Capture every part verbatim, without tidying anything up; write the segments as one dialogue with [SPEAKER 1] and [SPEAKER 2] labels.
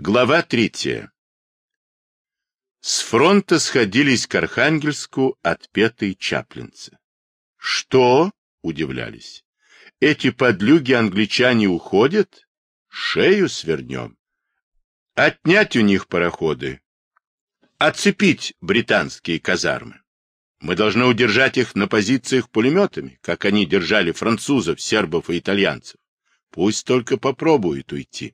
[SPEAKER 1] Глава третья. С фронта сходились к Архангельску отпетые чаплинцы. «Что?» — удивлялись. «Эти подлюги-англичане уходят? Шею свернем. Отнять у них пароходы. Оцепить британские казармы. Мы должны удержать их на позициях пулеметами, как они держали французов, сербов и итальянцев. Пусть только попробуют уйти».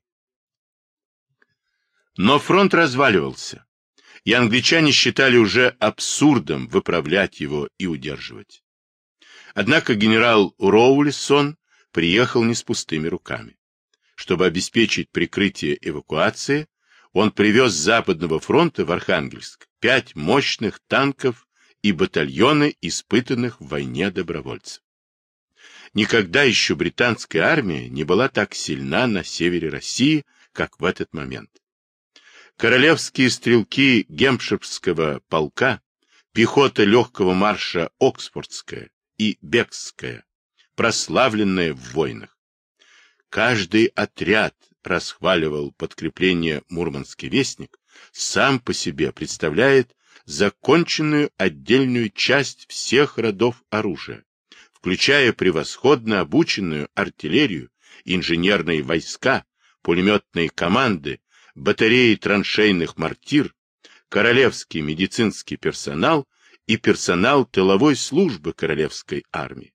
[SPEAKER 1] Но фронт разваливался, и англичане считали уже абсурдом выправлять его и удерживать. Однако генерал Роулисон приехал не с пустыми руками. Чтобы обеспечить прикрытие эвакуации, он привез с Западного фронта в Архангельск пять мощных танков и батальоны испытанных в войне добровольцев. Никогда еще британская армия не была так сильна на севере России, как в этот момент. Королевские стрелки Гемпширского полка, пехота легкого марша Оксфордская и Бекская, прославленная в войнах. Каждый отряд, расхваливал подкрепление Мурманский вестник, сам по себе представляет законченную отдельную часть всех родов оружия, включая превосходно обученную артиллерию, инженерные войска, пулеметные команды, батареи траншейных мортир, королевский медицинский персонал и персонал тыловой службы королевской армии.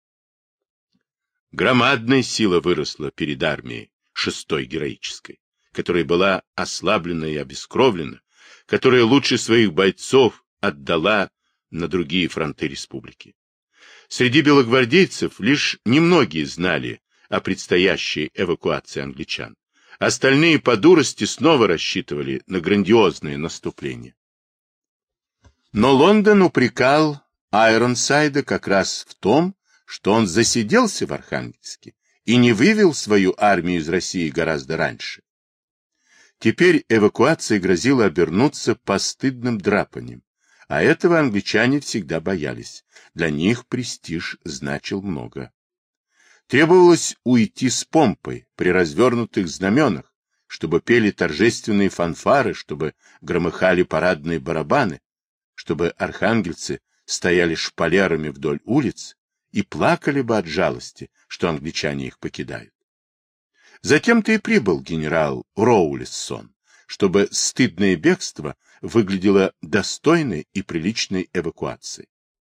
[SPEAKER 1] Громадная сила выросла перед армией шестой героической, которая была ослаблена и обескровлена, которая лучше своих бойцов отдала на другие фронты республики. Среди белогвардейцев лишь немногие знали о предстоящей эвакуации англичан. Остальные по дурости снова рассчитывали на грандиозное наступление. Но Лондон упрекал Айронсайда как раз в том, что он засиделся в Архангельске и не вывел свою армию из России гораздо раньше. Теперь эвакуация грозила обернуться постыдным драпанием, а этого англичане всегда боялись. Для них престиж значил много. Требовалось уйти с помпой при развернутых знаменах, чтобы пели торжественные фанфары, чтобы громыхали парадные барабаны, чтобы архангельцы стояли шпалерами вдоль улиц и плакали бы от жалости, что англичане их покидают. Затем-то и прибыл генерал Роулисон, чтобы стыдное бегство выглядело достойной и приличной эвакуацией.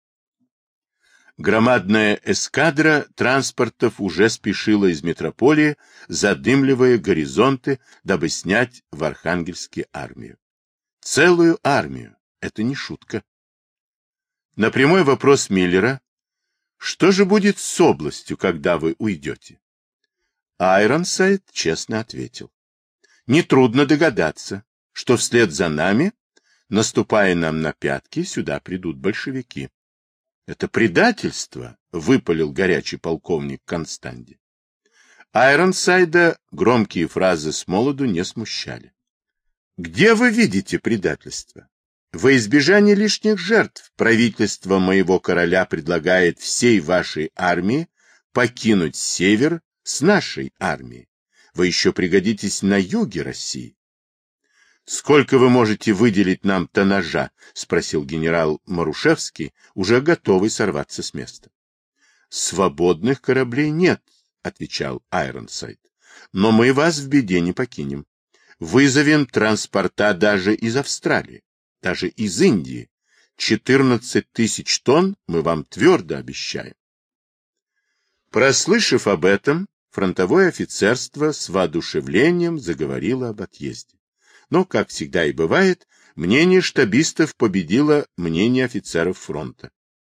[SPEAKER 1] Громадная эскадра транспортов уже спешила из метрополии, задымливая горизонты, дабы снять в Архангельске армию. Целую армию. Это не шутка. На прямой вопрос Миллера, что же будет с областью, когда вы уйдете? Айронсайд честно ответил. Нетрудно догадаться, что вслед за нами, наступая нам на пятки, сюда придут большевики. Это предательство, выпалил горячий полковник Констанди. Айронсайда громкие фразы с молоду не смущали. Где вы видите предательство? Во избежание лишних жертв правительство моего короля предлагает всей вашей армии покинуть север с нашей армией. Вы еще пригодитесь на юге России. «Сколько вы можете выделить нам тоннажа?» — спросил генерал Марушевский, уже готовый сорваться с места. «Свободных кораблей нет», — отвечал Айронсайд. «Но мы вас в беде не покинем. Вызовем транспорта даже из Австралии, даже из Индии. четырнадцать тысяч тонн мы вам твердо обещаем». Прослышав об этом, фронтовое офицерство с воодушевлением заговорило об отъезде. Но, как всегда и бывает, мнение штабистов победило мнение офицеров фронта.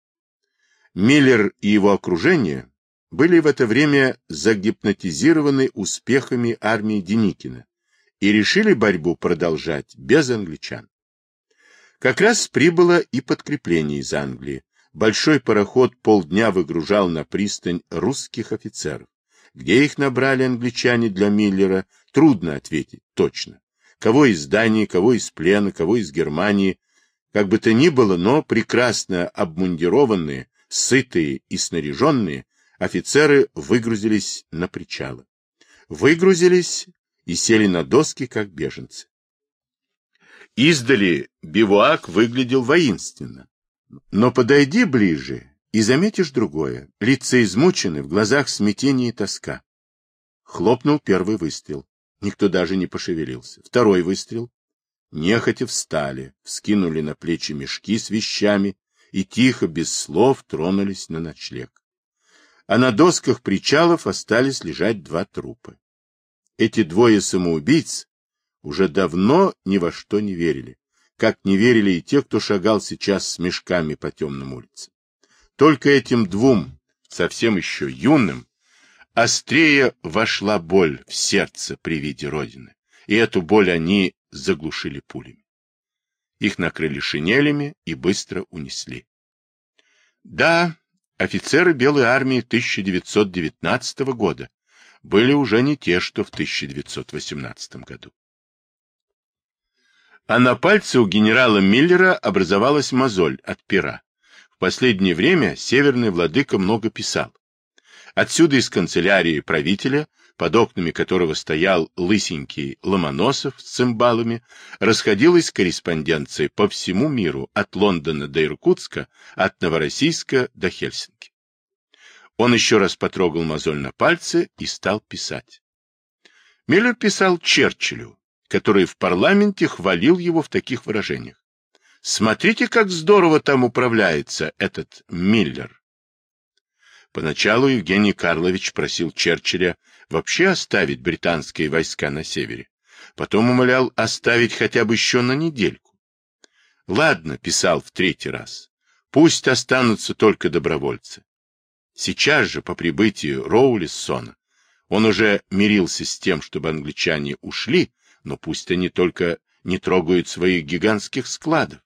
[SPEAKER 1] Миллер и его окружение были в это время загипнотизированы успехами армии Деникина и решили борьбу продолжать без англичан. Как раз прибыло и подкрепление из Англии. Большой пароход полдня выгружал на пристань русских офицеров. Где их набрали англичане для Миллера, трудно ответить точно. Кого из Дании, кого из плена, кого из Германии. Как бы то ни было, но прекрасно обмундированные, сытые и снаряженные, офицеры выгрузились на причалы. Выгрузились и сели на доски, как беженцы. Издали бивуак выглядел воинственно. Но подойди ближе и заметишь другое. Лица измучены, в глазах смятение и тоска. Хлопнул первый выстрел. Никто даже не пошевелился. Второй выстрел. Нехотя встали, вскинули на плечи мешки с вещами и тихо, без слов, тронулись на ночлег. А на досках причалов остались лежать два трупа. Эти двое самоубийц уже давно ни во что не верили, как не верили и те, кто шагал сейчас с мешками по темным улицам. Только этим двум, совсем еще юным, острее вошла боль в сердце при виде Родины, и эту боль они заглушили пулями. Их накрыли шинелями и быстро унесли. Да, офицеры Белой армии тысяча девятьсот девятнадцатого года были уже не те, что в тысяча девятьсот восемнадцатом году. А на пальце у генерала Миллера образовалась мозоль от пера. В последнее время северный владыка много писал. Отсюда из канцелярии правителя, под окнами которого стоял лысенький Ломоносов с цимбалами, расходилась корреспонденция по всему миру, от Лондона до Иркутска, от Новороссийска до Хельсинки. Он еще раз потрогал мозоль на пальце и стал писать. Миллер писал Черчиллю, который в парламенте хвалил его в таких выражениях. «Смотрите, как здорово там управляется этот Миллер». Поначалу Евгений Карлович просил Черчилля вообще оставить британские войска на севере. Потом умолял оставить хотя бы еще на недельку. «Ладно», — писал в третий раз, — «пусть останутся только добровольцы». Сейчас же, по прибытии Роулиссона, он уже мирился с тем, чтобы англичане ушли, но пусть они только не трогают своих гигантских складов.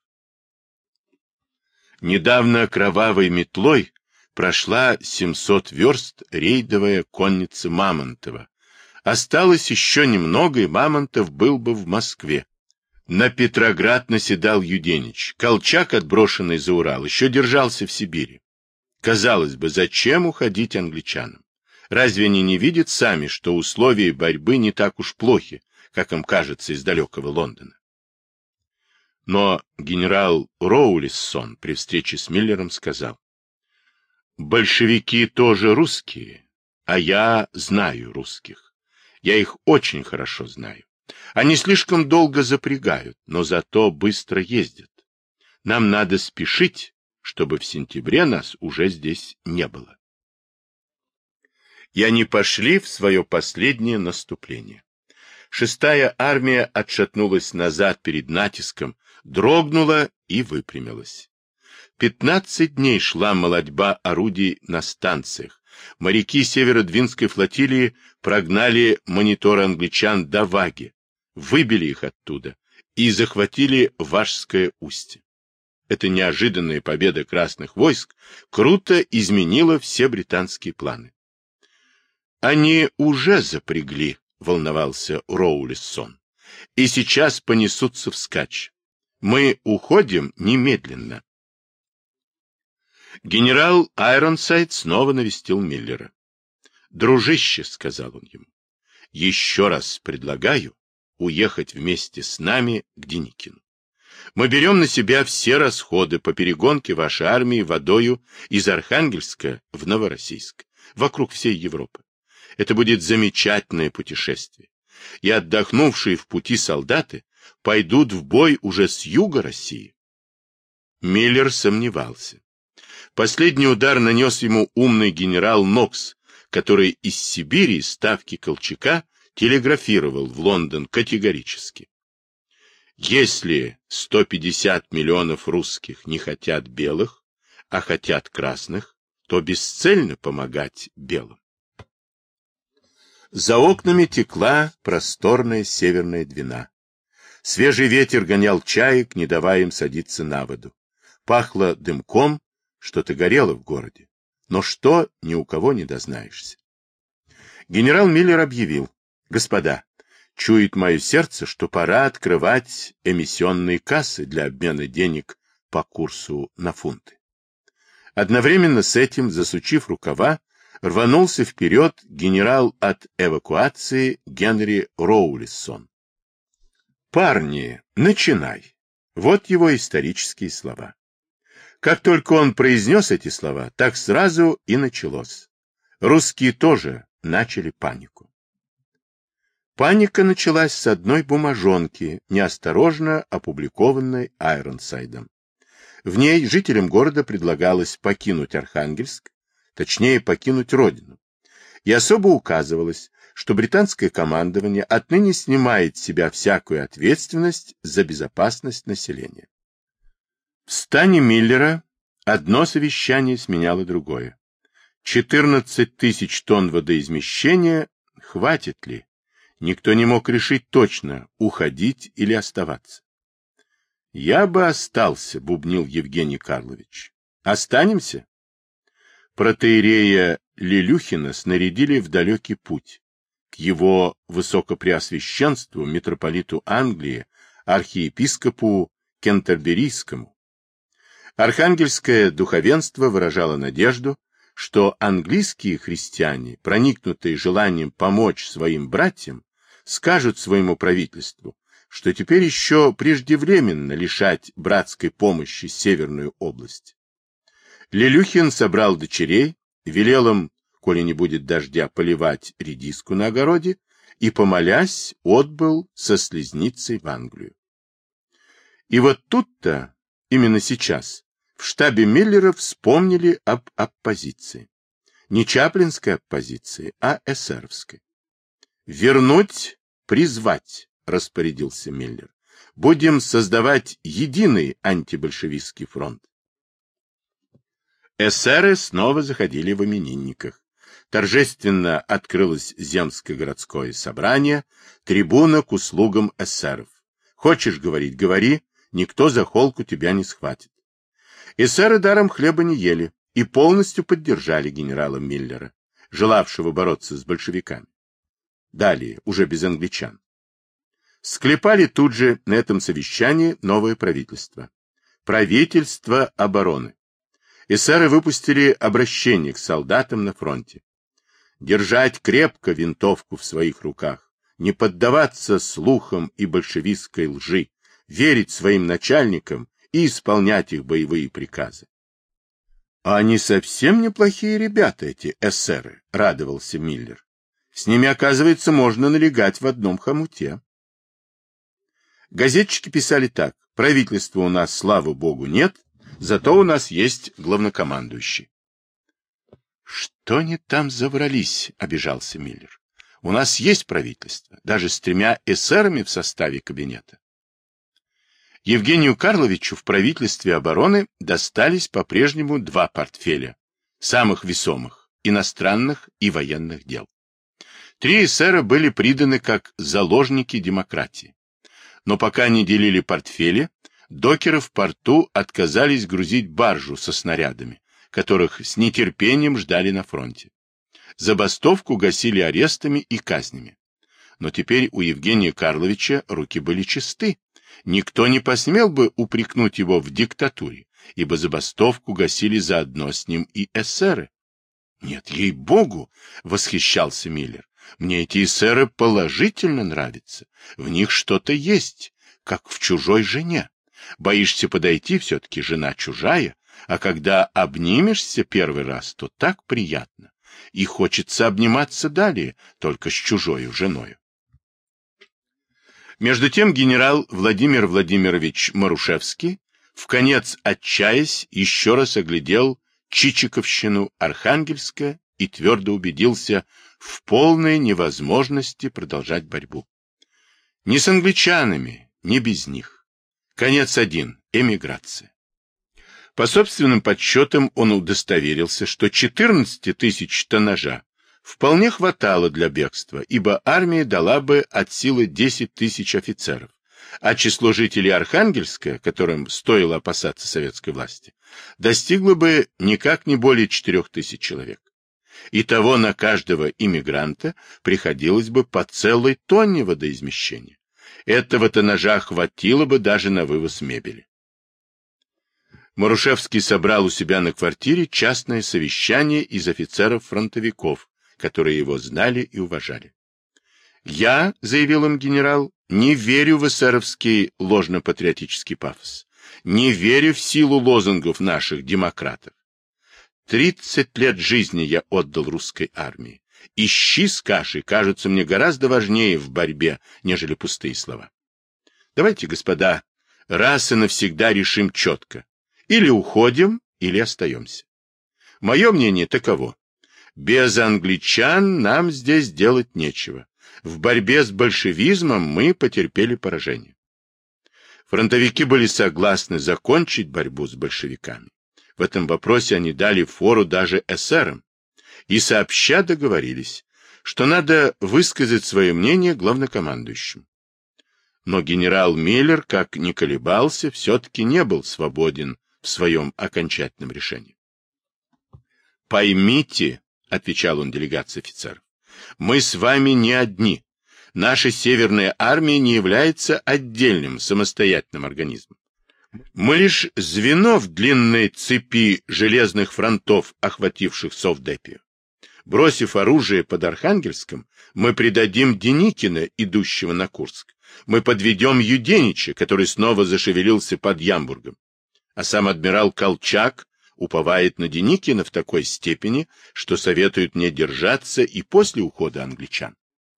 [SPEAKER 1] Недавно кровавой метлой прошла семьсот верст рейдовая конница Мамонтова. Осталось еще немного, и Мамонтов был бы в Москве. На Петроград наседал Юденич. Колчак, отброшенный за Урал, еще держался в Сибири. Казалось бы, зачем уходить англичанам? Разве они не видят сами, что условия борьбы не так уж плохи, как им кажется из далекого Лондона? Но генерал Роулиссон при встрече с Миллером сказал: «Большевики тоже русские, а я знаю русских. Я их очень хорошо знаю. Они слишком долго запрягают, но зато быстро ездят. Нам надо спешить, чтобы в сентябре нас уже здесь не было». И они пошли в свое последнее наступление. Шестая армия отшатнулась назад перед натиском, дрогнула и выпрямилась. Пятнадцать дней шла молотьба орудий на станциях. Моряки Северодвинской флотилии прогнали мониторы англичан до Ваги, выбили их оттуда и захватили Важское устье. Эта неожиданная победа красных войск круто изменила все британские планы. «Они уже запрягли», — волновался Роулиссон, — «и сейчас понесутся вскачь. Мы уходим немедленно». Генерал Айронсайд снова навестил Миллера. «Дружище», — сказал он ему, — «еще раз предлагаю уехать вместе с нами к Деникину. Мы берем на себя все расходы по перегонке вашей армии водою из Архангельска в Новороссийск, вокруг всей Европы. Это будет замечательное путешествие, и отдохнувшие в пути солдаты пойдут в бой уже с юга России». Миллер сомневался. Последний удар нанес ему умный генерал Нокс, который из Сибири, из ставки Колчака, телеграфировал в Лондон категорически: «Если сто пятьдесят миллионов русских не хотят белых, а хотят красных, то бесцельно помогать белым». За окнами текла просторная северная Двина. Свежий ветер гонял чаек, не давая им садиться на воду. Пахло дымком, что-то горело в городе. Но что, ни у кого не дознаешься. Генерал Миллер объявил: «Господа, чует мое сердце, что пора открывать эмиссионные кассы для обмена денег по курсу на фунты». Одновременно с этим, засучив рукава, рванулся вперед генерал от эвакуации Генри Роулисон. «Парни, начинай!» Вот его исторические слова. Как только он произнес эти слова, так сразу и началось. Русские тоже начали панику. Паника началась с одной бумажонки, неосторожно опубликованной Айронсайдом. В ней жителям города предлагалось покинуть Архангельск, точнее покинуть родину. И особо указывалось, что британское командование отныне снимает с себя всякую ответственность за безопасность населения. В стане Миллера одно совещание сменяло другое. четырнадцать тысяч тонн водоизмещения хватит ли? Никто не мог решить точно, уходить или оставаться. «Я бы остался», — бубнил Евгений Карлович. «Останемся?» Протоиерея Лелюхина снарядили в далекий путь к его высокопреосвященству, митрополиту Англии, архиепископу Кентерберийскому. Архангельское духовенство выражало надежду, что английские христиане, проникнутые желанием помочь своим братьям, скажут своему правительству, что теперь еще преждевременно лишать братской помощи Северную область. Лелюхин собрал дочерей, велел им, коли не будет дождя, поливать редиску на огороде, и, помолясь, отбыл со слезницей в Англию. И вот тут-то, именно сейчас, в штабе Миллера вспомнили об оппозиции. Не чаплинской оппозиции, а эсеровской. «Вернуть, призвать», — распорядился Миллер. «Будем создавать единый антибольшевистский фронт». Эсеры снова заходили в именинниках. Торжественно открылось земское городское собрание, трибуна к услугам эсеров. Хочешь говорить — говори, никто за холку тебя не схватит. Эсеры даром хлеба не ели и полностью поддержали генерала Миллера, желавшего бороться с большевиками. Далее, уже без англичан. Склепали тут же на этом совещании новое правительство. Правительство обороны. Эсеры выпустили обращение к солдатам на фронте. Держать крепко винтовку в своих руках, не поддаваться слухам и большевистской лжи, верить своим начальникам и исполнять их боевые приказы. А они совсем неплохие ребята, эти эсеры, радовался Миллер. С ними, оказывается, можно налегать в одном хомуте. Газетчики писали так: правительства у нас, слава богу, нет, зато у нас есть главнокомандующий. Что они там заврались, обижался Миллер. У нас есть правительство, даже с тремя эсерами в составе кабинета. Евгению Карловичу в правительстве обороны достались по-прежнему два портфеля, самых весомых, иностранных и военных дел. Три эсера были приданы как заложники демократии. Но пока они делили портфели, докеры в порту отказались грузить баржу со снарядами, которых с нетерпением ждали на фронте. Забастовку гасили арестами и казнями. Но теперь у Евгения Карловича руки были чисты. Никто не посмел бы упрекнуть его в диктатуре, ибо забастовку гасили заодно с ним и эсеры. «Нет, ей-богу!» — восхищался Миллер. «Мне эти эсеры положительно нравятся. В них что-то есть, как в чужой жене. Боишься подойти, все-таки жена чужая, а когда обнимешься первый раз, то так приятно. И хочется обниматься далее, только с чужою женою». Между тем генерал Владимир Владимирович Марушевский, вконец отчаясь, еще раз оглядел Чичиковщину Архангельска и твердо убедился в полной невозможности продолжать борьбу. Ни с англичанами, ни без них. Конец один — эмиграция. По собственным подсчетам он удостоверился, что четырнадцать тысяч тоннажа вполне хватало для бегства, ибо армия дала бы от силы десять тысяч офицеров, а число жителей Архангельска, которым стоило опасаться советской власти, достигло бы никак не более четырех тысяч человек. Итого на каждого иммигранта приходилось бы по целой тонне водоизмещения. Этого тоннажа хватило бы даже на вывоз мебели. Марушевский собрал у себя на квартире частное совещание из офицеров-фронтовиков, которые его знали и уважали. «Я, — заявил им генерал, — не верю в эсеровский ложно-патриотический пафос, не верю в силу лозунгов наших демократов. Тридцать лет жизни я отдал русской армии, и щи с кашей кажутся мне гораздо важнее в борьбе, нежели пустые слова. Давайте, господа, раз и навсегда решим четко. Или уходим, или остаемся. Мое мнение таково. Без англичан нам здесь делать нечего. В борьбе с большевизмом мы потерпели поражение. Фронтовики были согласны закончить борьбу с большевиками. В этом вопросе они дали фору даже эсерам. И сообща договорились, что надо высказать свое мнение главнокомандующему. Но генерал Миллер, как ни колебался, все-таки не был свободен в своем окончательном решении. «Поймите, — отвечал он делегации офицеров, — мы с вами не одни. Наша Северная армия не является отдельным самостоятельным организмом. Мы лишь звено в длинной цепи железных фронтов, охвативших Совдепию. Бросив оружие под Архангельском, мы предадим Деникина, идущего на Курск. Мы подведем Юденича, который снова зашевелился под Ямбургом. А сам адмирал Колчак уповает на Деникина в такой степени, что советует мне держаться и после ухода англичан».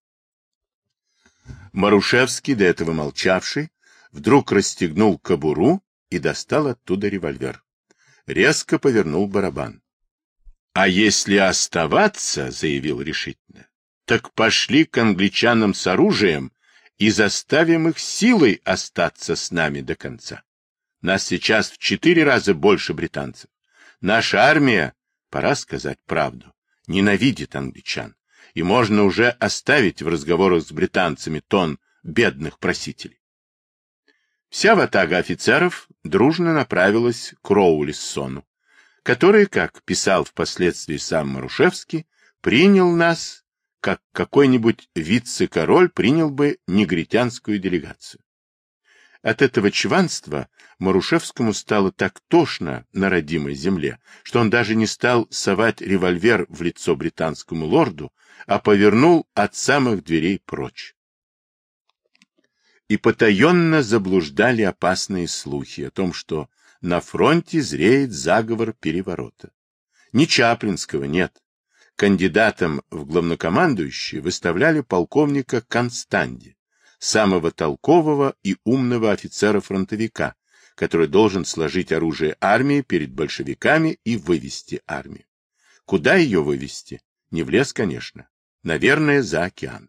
[SPEAKER 1] Марушевский, до этого молчавший, вдруг расстегнул кобуру и достал оттуда револьвер. Резко повернул барабан. «А если оставаться, — заявил решительно, — так пошли к англичанам с оружием и заставим их силой остаться с нами до конца. Нас сейчас в четыре раза больше британцев. Наша армия, пора сказать правду, ненавидит англичан, и можно уже оставить в разговорах с британцами тон бедных просителей». Вся ватага офицеров дружно направилась к Роулиссону, который, как писал впоследствии сам Марушевский, принял нас, как какой-нибудь вице-король принял бы негритянскую делегацию. От этого чванства Марушевскому стало так тошно на родимой земле, что он даже не стал совать револьвер в лицо британскому лорду, а повернул от самых дверей прочь. И потаенно заблуждали опасные слухи о том, что на фронте зреет заговор переворота. Ни Чаплинского нет. Кандидатом в главнокомандующие выставляли полковника Констанди, самого толкового и умного офицера-фронтовика, который должен сложить оружие армии перед большевиками и вывести армию. Куда ее вывести? Не в лес, конечно. Наверное, за океан.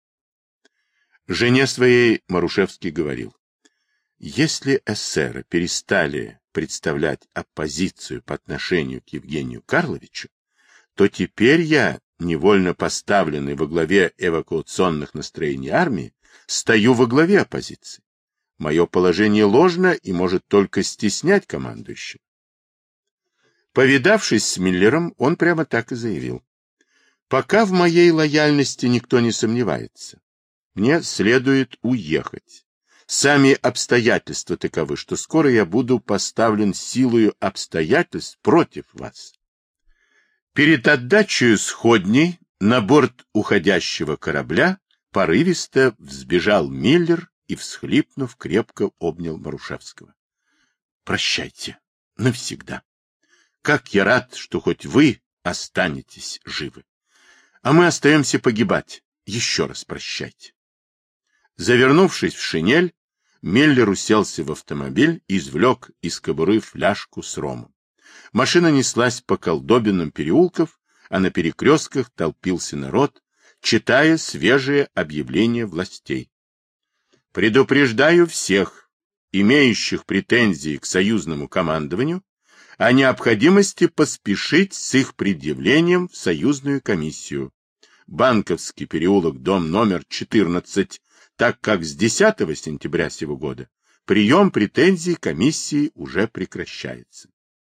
[SPEAKER 1] Жене своей Марушевский говорил: если эсеры перестали представлять оппозицию по отношению к Евгению Карловичу, то теперь я, невольно поставленный во главе эвакуационных настроений армии, стою во главе оппозиции. Мое положение ложно и может только стеснять командующего. Повидавшись с Миллером, он прямо так и заявил: пока в моей лояльности никто не сомневается. Мне следует уехать. Сами обстоятельства таковы, что скоро я буду поставлен силою обстоятельств против вас. Перед отдачей сходней на борт уходящего корабля порывисто взбежал Миллер и, всхлипнув, крепко обнял Марушевского. Прощайте навсегда. Как я рад, что хоть вы останетесь живы. А мы остаемся погибать. Еще раз прощайте. Завернувшись в шинель, Миллер уселся в автомобиль и извлек из кобуры фляжку с ромом. Машина неслась по колдобинам переулков, а на перекрестках толпился народ, читая свежие объявления властей. Предупреждаю всех, имеющих претензии к союзному командованию, о необходимости поспешить с их предъявлением в союзную комиссию. Банковский переулок, дом номер четырнадцать, так как с десятого сентября сего года прием претензий комиссии уже прекращается.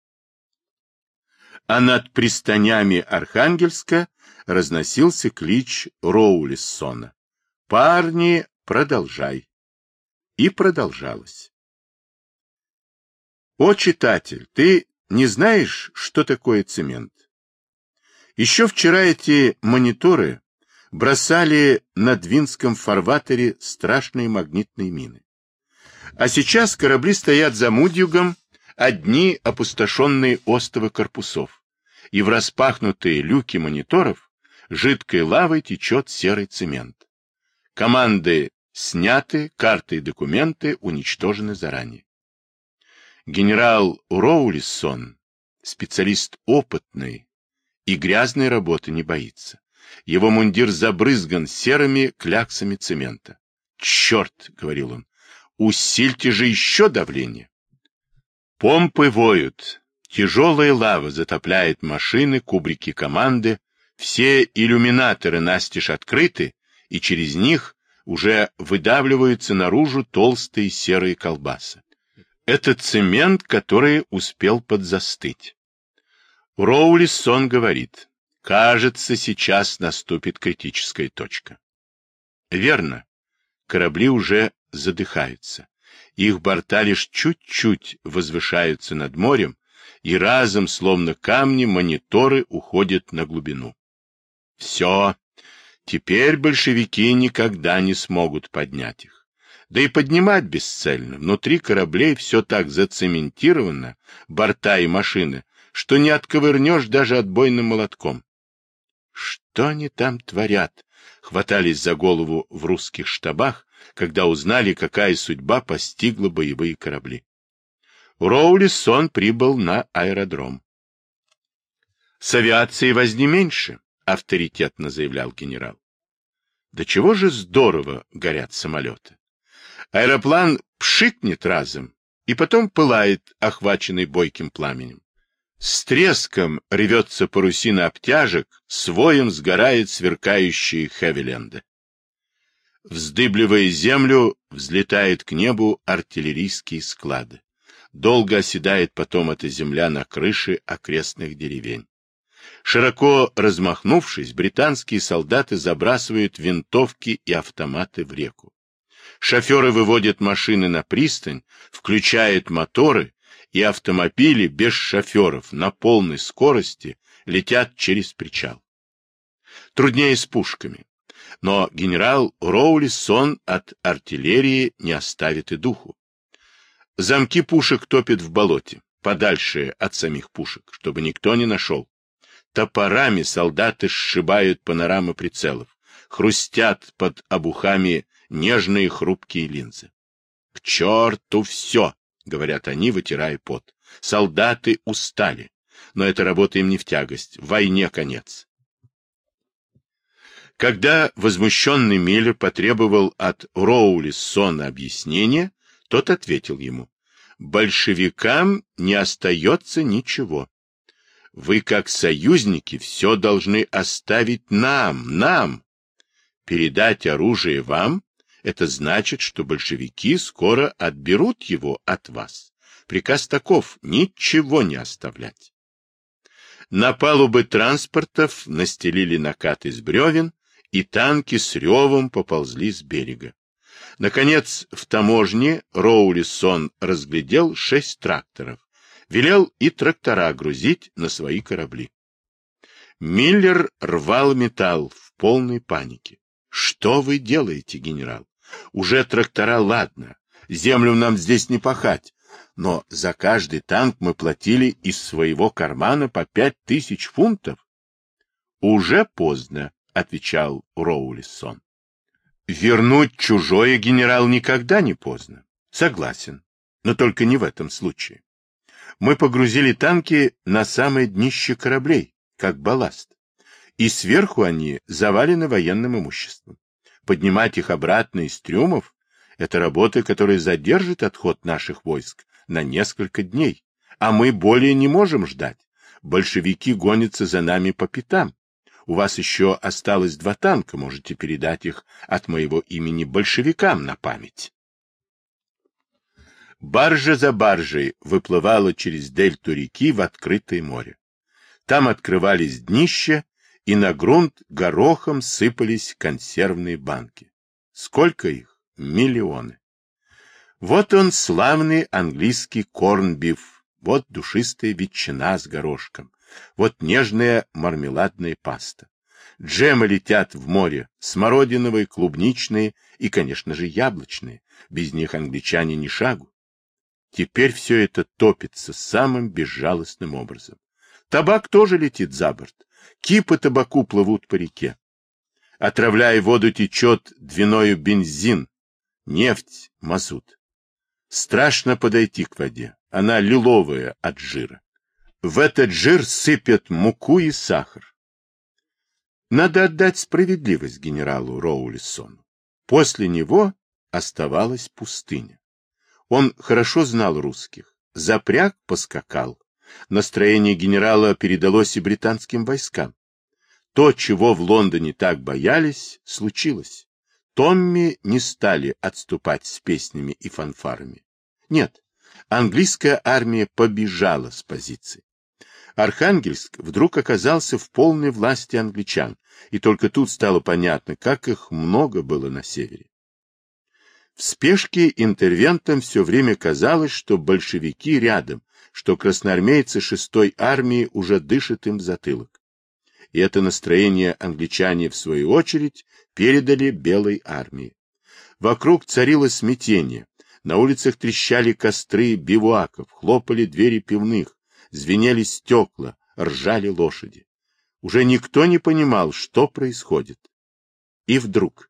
[SPEAKER 1] А над пристанями Архангельска разносился клич Роулиссона: «Парни, продолжай!» И продолжалось. О, читатель, ты не знаешь, что такое цемент? Еще вчера эти мониторы бросали на Двинском фарватере страшные магнитные мины. А сейчас корабли стоят за Мудюгом, одни опустошенные остовы корпусов, и в распахнутые люки мониторов жидкой лавой течет серый цемент. Команды сняты, карты и документы уничтожены заранее. Генерал Роулисон, специалист опытный и грязной работы не боится. Его мундир забрызган серыми кляксами цемента. «Черт!» — говорил он. «Усильте же еще давление!» Помпы воют. Тяжелая лава затопляет машины, кубрики команды. Все иллюминаторы настежь открыты, и через них уже выдавливаются наружу толстые серые колбасы. Это цемент, который успел подзастыть. Роулисон говорит, кажется, сейчас наступит критическая точка. Верно, корабли уже задыхаются. Их борта лишь чуть-чуть возвышаются над морем, и разом, словно камни, мониторы уходят на глубину. Все, теперь большевики никогда не смогут поднять их. Да и поднимать бесцельно. Внутри кораблей все так зацементировано, борта и машины, что не отковырнешь даже отбойным молотком. Что они там творят? Хватались за голову в русских штабах, когда узнали, какая судьба постигла боевые корабли. Роулисон прибыл на аэродром. С авиацией возни меньше, авторитетно заявлял генерал. Да чего же здорово горят самолеты. Аэроплан пшикнет разом и потом пылает, охваченный бойким пламенем. С треском рвется парусина обтяжек, с воем сгорает сверкающие Хевиленды. Вздыбливая землю, взлетает к небу артиллерийские склады. Долго оседает потом эта земля на крыше окрестных деревень. Широко размахнувшись, британские солдаты забрасывают винтовки и автоматы в реку. Шоферы выводят машины на пристань, включают моторы, и автомобили без шоферов на полной скорости летят через причал. Труднее с пушками, но генерал Роулисон от артиллерии не оставит и духу. Замки пушек топят в болоте, подальше от самих пушек, чтобы никто не нашел. Топорами солдаты сшибают панорамы прицелов, хрустят под обухами нежные хрупкие линзы. — К черту все! — говорят они, вытирая пот. Солдаты устали, но эта работа им не в тягость, в войне конец. Когда возмущенный Миллер потребовал от Роулисона объяснения, тот ответил ему, большевикам не остается ничего. Вы, как союзники, все должны оставить нам, нам. Передать оружие вам — это значит, что большевики скоро отберут его от вас. Приказ таков — ничего не оставлять. На палубы транспортов настелили накат из бревен, и танки с ревом поползли с берега. Наконец, в таможне Роулисон разглядел шесть тракторов, велел и трактора грузить на свои корабли. Миллер рвал металл в полной панике. Что вы делаете, генерал? Уже трактора ладно, землю нам здесь не пахать, но за каждый танк мы платили из своего кармана по пять тысяч фунтов. Уже поздно, отвечал Роулисон. Вернуть чужое, генерал, никогда не поздно. Согласен, но только не в этом случае. Мы погрузили танки на самое днище кораблей, как балласт, и сверху они завалены военным имуществом. Поднимать их обратно из трюмов — это работа, которая задержит отход наших войск на несколько дней, а мы более не можем ждать. Большевики гонятся за нами по пятам. У вас еще осталось два танка, можете передать их от моего имени большевикам на память. Баржа за баржей выплывала через дельту реки в открытое море. Там открывались днища, и на грунт горохом сыпались консервные банки. Сколько их? Миллионы. Вот он, славный английский корнбиф, вот душистая ветчина с горошком, вот нежная мармеладная паста. Джемы летят в море, смородиновые, клубничные и, конечно же, яблочные. Без них англичане ни шагу. Теперь все это топится самым безжалостным образом. Табак тоже летит за борт. Кипы табаку плывут по реке. Отравляя воду, течет двиною бензин, нефть, мазут. Страшно подойти к воде. Она лиловая от жира. В этот жир сыпят муку и сахар. Надо отдать справедливость генералу Роулиссону. После него оставалась пустыня. Он хорошо знал русских. Запряг поскакал. Настроение генерала передалось и британским войскам. То, чего в Лондоне так боялись, случилось. Томми не стали отступать с песнями и фанфарами. Нет, английская армия побежала с позиций. Архангельск вдруг оказался в полной власти англичан, и только тут стало понятно, как их много было на севере. В спешке интервентам все время казалось, что большевики рядом, что красноармейцы шестой армии уже дышат им в затылок. И это настроение англичане, в свою очередь, передали Белой армии. Вокруг царило смятение, на улицах трещали костры бивуаков, хлопали двери пивных, звенели стекла, ржали лошади. Уже никто не понимал, что происходит. И вдруг...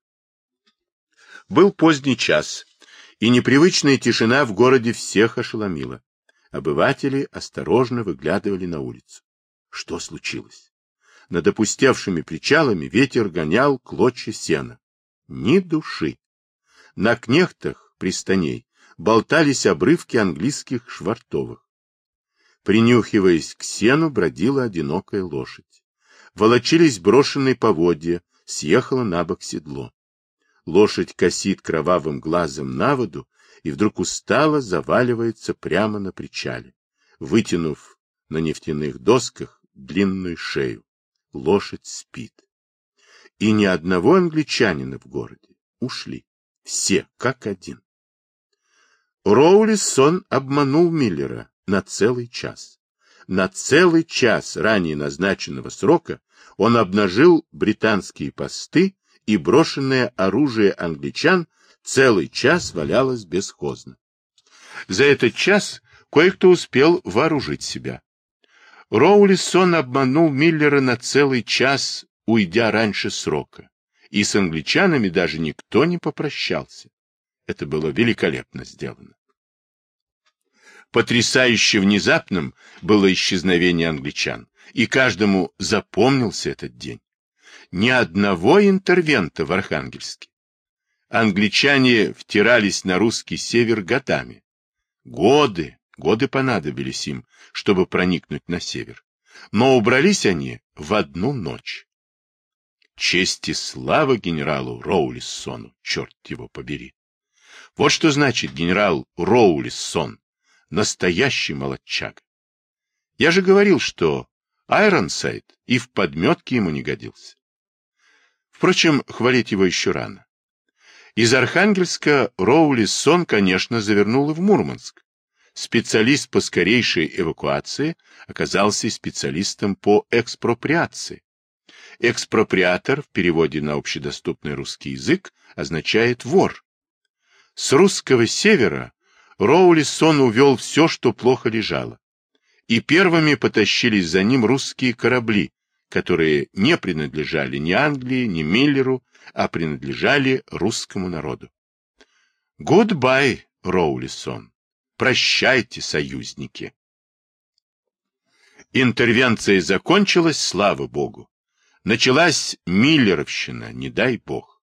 [SPEAKER 1] Был поздний час, и непривычная тишина в городе всех ошеломила. Обыватели осторожно выглядывали на улицу. Что случилось? Над опустевшими причалами ветер гонял клочья сена. Ни души. На кнехтах пристаней болтались обрывки английских швартовых. Принюхиваясь к сену, бродила одинокая лошадь. Волочились брошенные поводья, съехало на бок седло. Лошадь косит кровавым глазом на воду и вдруг устало заваливается прямо на причале, вытянув на нефтяных досках длинную шею. Лошадь спит. И ни одного англичанина в городе. Ушли. Все, как один. Роулиссон обманул Миллера на целый час. На целый час ранее назначенного срока он обнажил британские посты, и брошенное оружие англичан целый час валялось бесхозно. За этот час кое-кто успел вооружить себя. Роулиссон обманул Миллера на целый час, уйдя раньше срока, и с англичанами даже никто не попрощался. Это было великолепно сделано. Потрясающе внезапным было исчезновение англичан, и каждому запомнился этот день. Ни одного интервента в Архангельске. Англичане втирались на русский север годами. Годы, годы понадобились им, чтобы проникнуть на север. Но убрались они в одну ночь. Честь и слава генералу Роулиссону, черт его побери. Вот что значит генерал Роулиссон, настоящий молодчага. Я же говорил, что Айронсайд и в подметке ему не годился. Впрочем, хвалить его еще рано. Из Архангельска Роулиссон, конечно, завернул и в Мурманск. Специалист по скорейшей эвакуации оказался специалистом по экспроприации. Экспроприатор в переводе на общедоступный русский язык означает вор. С русского севера Роулиссон увел все, что плохо лежало. И первыми потащились за ним русские корабли, которые не принадлежали ни Англии, ни Миллеру, а принадлежали русскому народу. Гудбай, Роулиссон. Прощайте, союзники. Интервенция закончилась, слава богу. Началась миллеровщина, не дай бог.